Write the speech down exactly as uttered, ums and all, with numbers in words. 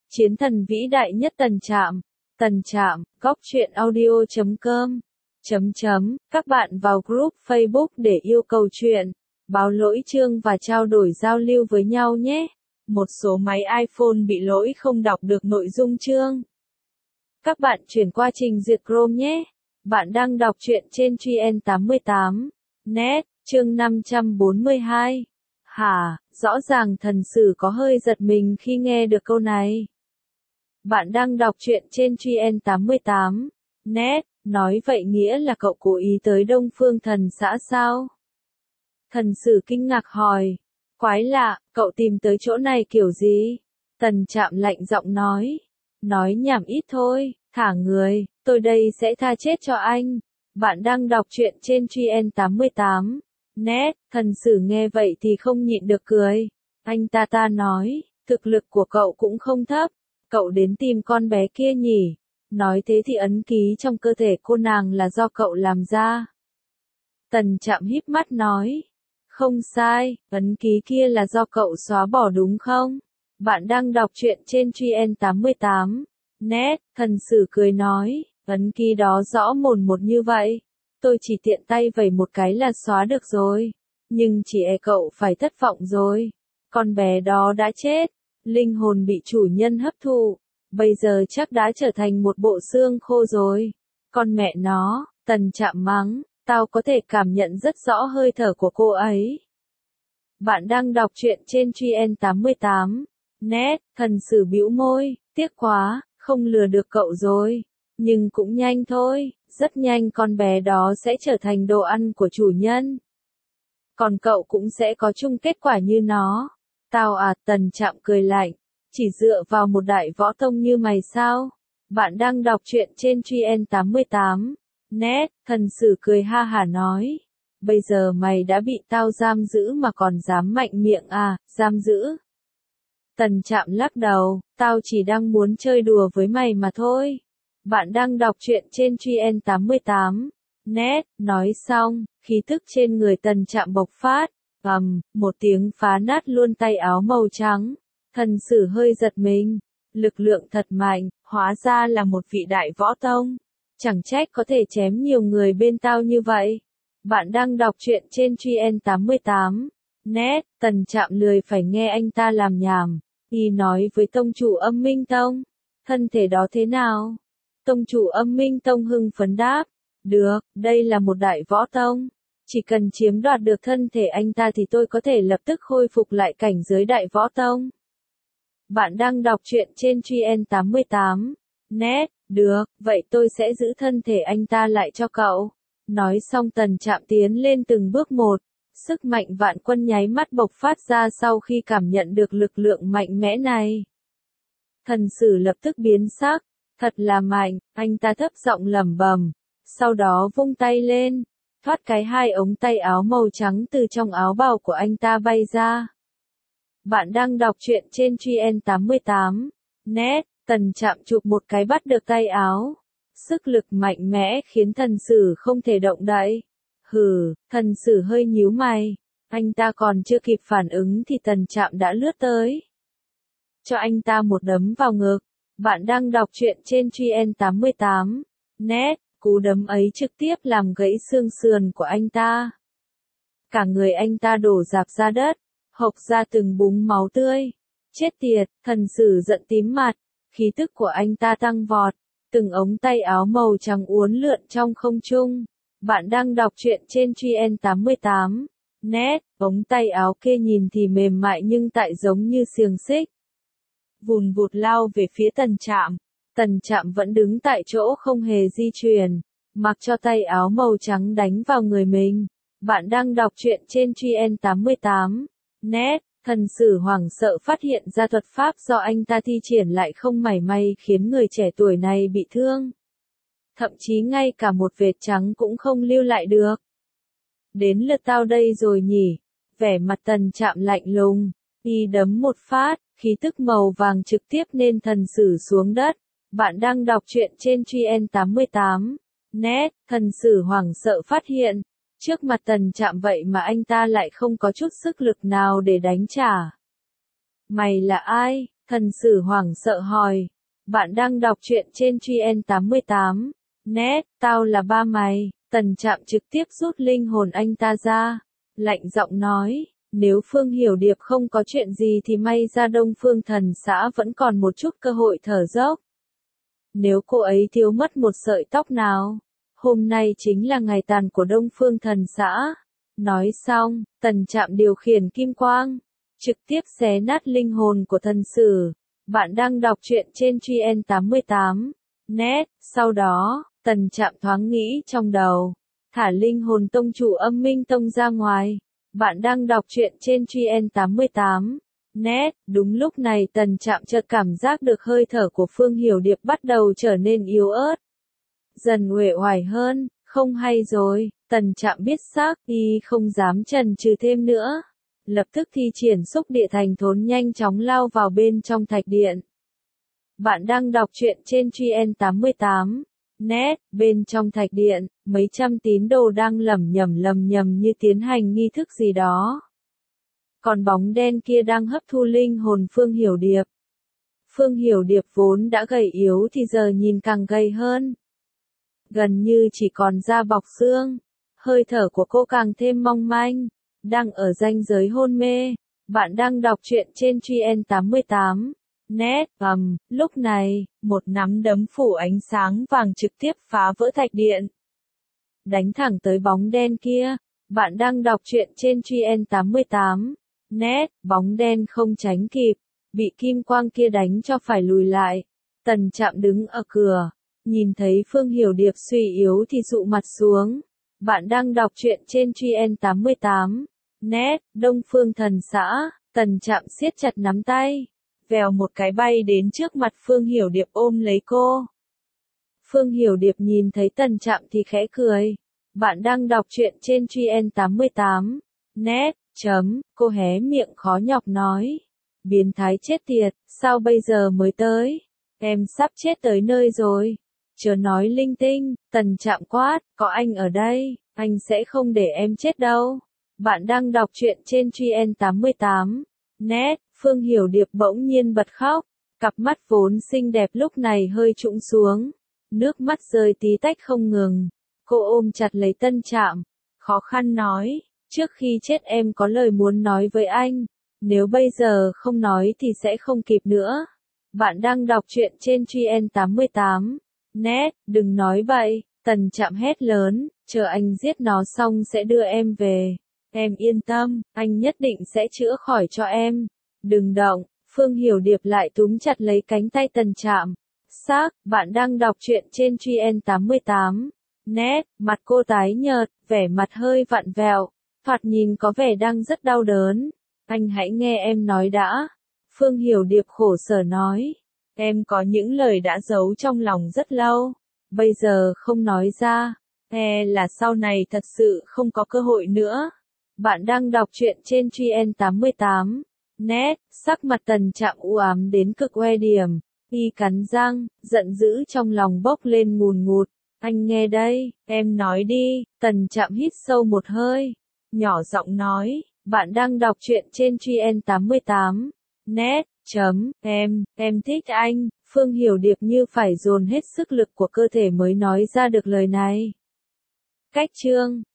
Chiến thần vĩ đại nhất Tần Trạm. Tần Trạm, góc truyện audio chấm com. Chấm chấm, các bạn vào group Facebook để yêu cầu chuyện, báo lỗi chương và trao đổi giao lưu với nhau nhé. Một số máy iPhone bị lỗi không đọc được nội dung chương. Các bạn chuyển qua trình duyệt Chrome nhé. Bạn đang đọc truyện trên Truyện tám mươi tám net, chương năm trăm bốn mươi hai. Hả, rõ ràng thần sử có hơi giật mình khi nghe được câu này. Bạn đang đọc truyện trên Truyện tám mươi tám net, nói vậy nghĩa là cậu cố ý tới Đông Phương Thần xã sao? Thần sử kinh ngạc hỏi. Quái lạ, cậu tìm tới chỗ này kiểu gì? Tần Trạm lạnh giọng nói. Nói nhảm ít thôi, thả người, tôi đây sẽ tha chết cho anh. Bạn đang đọc truyện trên Truyện tám mươi tám net, thần sử nghe vậy thì không nhịn được cười. Anh ta ta nói, thực lực của cậu cũng không thấp, cậu đến tìm con bé kia nhỉ? Nói thế thì ấn ký trong cơ thể cô nàng là do cậu làm ra. Tần Trạm híp mắt nói. Không sai, ấn ký kia là do cậu xóa bỏ đúng không? Bạn đang đọc truyện trên Truyện tám mươi tám net, thần sử cười nói, ấn ký đó rõ mồn một như vậy. Tôi chỉ tiện tay vẩy một cái là xóa được rồi. Nhưng chỉ e cậu phải thất vọng rồi. Con bé đó đã chết. Linh hồn bị chủ nhân hấp thụ. Bây giờ chắc đã trở thành một bộ xương khô rồi. Con mẹ nó, Tần Trạm mắng, tao có thể cảm nhận rất rõ hơi thở của cô ấy. Bạn đang đọc truyện trên Truyện tám mươi tám net, thần sử bĩu môi, tiếc quá, không lừa được cậu rồi. Nhưng cũng nhanh thôi, rất nhanh con bé đó sẽ trở thành đồ ăn của chủ nhân. Còn cậu cũng sẽ có chung kết quả như nó. Tao à, Tần Trạm cười lạnh. Chỉ dựa vào một đại võ tông như mày sao? Bạn đang đọc truyện trên Truyện tám mươi tám net, thần sử cười ha hả nói. Bây giờ mày đã bị tao giam giữ mà còn dám mạnh miệng à, giam giữ. Tần Trạm lắc đầu, tao chỉ đang muốn chơi đùa với mày mà thôi. Bạn đang đọc truyện trên Truyện tám mươi tám net, nói xong, khí tức trên người Tần Trạm bộc phát, ầm, một tiếng phá nát luôn tay áo màu trắng. Thần sử hơi giật mình, lực lượng thật mạnh, hóa ra là một vị đại võ tông. Chẳng trách có thể chém nhiều người bên tao như vậy. Bạn đang đọc truyện trên Truyện tám mươi tám net, Tần Trạm lười phải nghe anh ta làm nhảm. Y nói với tông chủ Âm Minh Tông, thân thể đó thế nào? Tông chủ Âm Minh Tông hưng phấn đáp, được, đây là một đại võ tông. Chỉ cần chiếm đoạt được thân thể anh ta thì tôi có thể lập tức khôi phục lại cảnh giới đại võ tông. Bạn đang đọc truyện trên Truyện tám mươi tám net, được, vậy tôi sẽ giữ thân thể anh ta lại cho cậu. Nói xong Tần Trạm tiến lên từng bước một, sức mạnh vạn quân nháy mắt bộc phát ra sau khi cảm nhận được lực lượng mạnh mẽ này. Thần sử lập tức biến sắc, thật là mạnh, anh ta thấp giọng lẩm bẩm, sau đó vung tay lên, thoát cái hai ống tay áo màu trắng từ trong áo bào của anh ta bay ra. Bạn đang đọc truyện trên Truyện tám mươi tám net, Tần Trạm chụp một cái bắt được tay áo. Sức lực mạnh mẽ khiến thần sử không thể động đậy. Hừ, thần sử hơi nhíu mày. Anh ta còn chưa kịp phản ứng thì Tần Trạm đã lướt tới. Cho anh ta một đấm vào ngực. Bạn đang đọc truyện trên Truyện tám mươi tám net, cú đấm ấy trực tiếp làm gãy xương sườn của anh ta. Cả người anh ta đổ rạp ra đất, hộc ra từng búng máu tươi. Chết tiệt, thần sử giận tím mặt, khí tức của anh ta tăng vọt, từng ống tay áo màu trắng uốn lượn trong không trung. Bạn đang đọc truyện trên Truyện tám mươi tám net, ống tay áo kia nhìn thì mềm mại nhưng tại giống như xiềng xích. Vùn vụt lao về phía Tần Trạm. Tần Trạm vẫn đứng tại chỗ không hề di chuyển, mặc cho tay áo màu trắng đánh vào người mình. Bạn đang đọc truyện trên Truyện tám mươi tám net, thần sử hoảng sợ phát hiện ra thuật pháp do anh ta thi triển lại không mảy may khiến người trẻ tuổi này bị thương. Thậm chí ngay cả một vệt trắng cũng không lưu lại được. Đến lượt tao đây rồi nhỉ? Vẻ mặt Tần Trạm lạnh lùng, y đấm một phát, khí tức màu vàng trực tiếp nên thần sử xuống đất. Bạn đang đọc truyện trên Truyện tám mươi tám net, thần sử hoảng sợ phát hiện, trước mặt Tần Trạm vậy mà anh ta lại không có chút sức lực nào để đánh trả. Mày là ai? Thần Sử hoảng sợ hỏi. Bạn đang đọc truyện trên Gen tám mươi tám. Net, tao là ba mày. Tần Trạm trực tiếp rút linh hồn anh ta ra. Lạnh giọng nói, nếu Phương Hiểu Điệp không có chuyện gì thì may ra Đông Phương Thần xã vẫn còn một chút cơ hội thở dốc. Nếu cô ấy thiếu mất một sợi tóc nào, hôm nay chính là ngày tàn của Đông Phương Thần xã. Nói xong, Tần Trạm điều khiển kim quang, trực tiếp xé nát linh hồn của Thần Sử. Bạn đang đọc truyện trên Gen tám mươi tám. Net, sau đó, Tần Trạm thoáng nghĩ trong đầu, thả linh hồn tông chủ Âm Minh Tông ra ngoài. Bạn đang đọc truyện trên Gen tám mươi tám. Net, đúng lúc này Tần Trạm chợt cảm giác được hơi thở của Phương Hiểu Điệp bắt đầu trở nên yếu ớt. Dần uể oải hơn, không hay rồi, Tần Trạm biết xác, y không dám chần chừ thêm nữa. Lập tức thi triển xúc địa thành thốn nhanh chóng lao vào bên trong thạch điện. Bạn đang đọc truyện trên Gen tám mươi tám. Net, bên trong thạch điện, mấy trăm tín đồ đang lẩm nhẩm lầm nhầm như tiến hành nghi thức gì đó. Còn bóng đen kia đang hấp thu linh hồn Phương Hiểu Điệp. Phương Hiểu Điệp vốn đã gầy yếu thì giờ nhìn càng gầy hơn. Gần như chỉ còn da bọc xương. Hơi thở của cô càng thêm mong manh. Đang ở ranh giới hôn mê. Bạn đang đọc truyện trên Gen tám mươi tám. Net, ầm, lúc này, một nắm đấm phủ ánh sáng vàng trực tiếp phá vỡ thạch điện. Đánh thẳng tới bóng đen kia. Bạn đang đọc truyện trên Gen tám mươi tám. Net, bóng đen không tránh kịp. Bị kim quang kia đánh cho phải lùi lại. Tần Trạm đứng ở cửa. Nhìn thấy Phương Hiểu Điệp suy yếu thì dụ mặt xuống. Bạn đang đọc truyện trên Gen tám mươi tám. Net, Đông Phương Thần xã. Tần Trạm siết chặt nắm tay. Vèo một cái bay đến trước mặt Phương Hiểu Điệp ôm lấy cô. Phương Hiểu Điệp nhìn thấy Tần Trạm thì khẽ cười. Bạn đang đọc truyện trên Gen tám mươi tám. Net, chấm, cô hé miệng khó nhọc nói. Biến thái chết tiệt, sao bây giờ mới tới? Em sắp chết tới nơi rồi. Chớ nói linh tinh, Tần Trạm quát, có anh ở đây, anh sẽ không để em chết đâu. Bạn đang đọc truyện trên Gen tám mươi tám. Net, Phương Hiểu Điệp bỗng nhiên bật khóc. Cặp mắt vốn xinh đẹp lúc này hơi trũng xuống. Nước mắt rơi tí tách không ngừng. Cô ôm chặt lấy Tần Trạm. Khó khăn nói, trước khi chết em có lời muốn nói với anh. Nếu bây giờ không nói thì sẽ không kịp nữa. Bạn đang đọc truyện trên Gen tám mươi tám. Net, đừng nói bậy, Tần Trạm hét lớn, chờ anh giết nó xong sẽ đưa em về. Em yên tâm, anh nhất định sẽ chữa khỏi cho em. Đừng động, Phương Hiểu Điệp lại túm chặt lấy cánh tay Tần Trạm. Xác, bạn đang đọc truyện trên Gen tám mươi tám. Net, mặt cô tái nhợt, vẻ mặt hơi vặn vẹo, thoạt nhìn có vẻ đang rất đau đớn. Anh hãy nghe em nói đã. Phương Hiểu Điệp khổ sở nói. Em có những lời đã giấu trong lòng rất lâu. Bây giờ không nói ra. E là sau này thật sự không có cơ hội nữa. Bạn đang đọc truyện trên Gen tám mươi tám. Net, sắc mặt Tần Trạm u ám đến cực oe điểm. Y cắn răng, giận dữ trong lòng bốc lên ngùn ngụt. Anh nghe đây, em nói đi. Tần Trạm hít sâu một hơi. Nhỏ giọng nói, bạn đang đọc truyện trên Gen tám mươi tám. Net, chấm, em, em thích anh. Phương Hiểu Điệp như phải dồn hết sức lực của cơ thể mới nói ra được lời này. Cách chương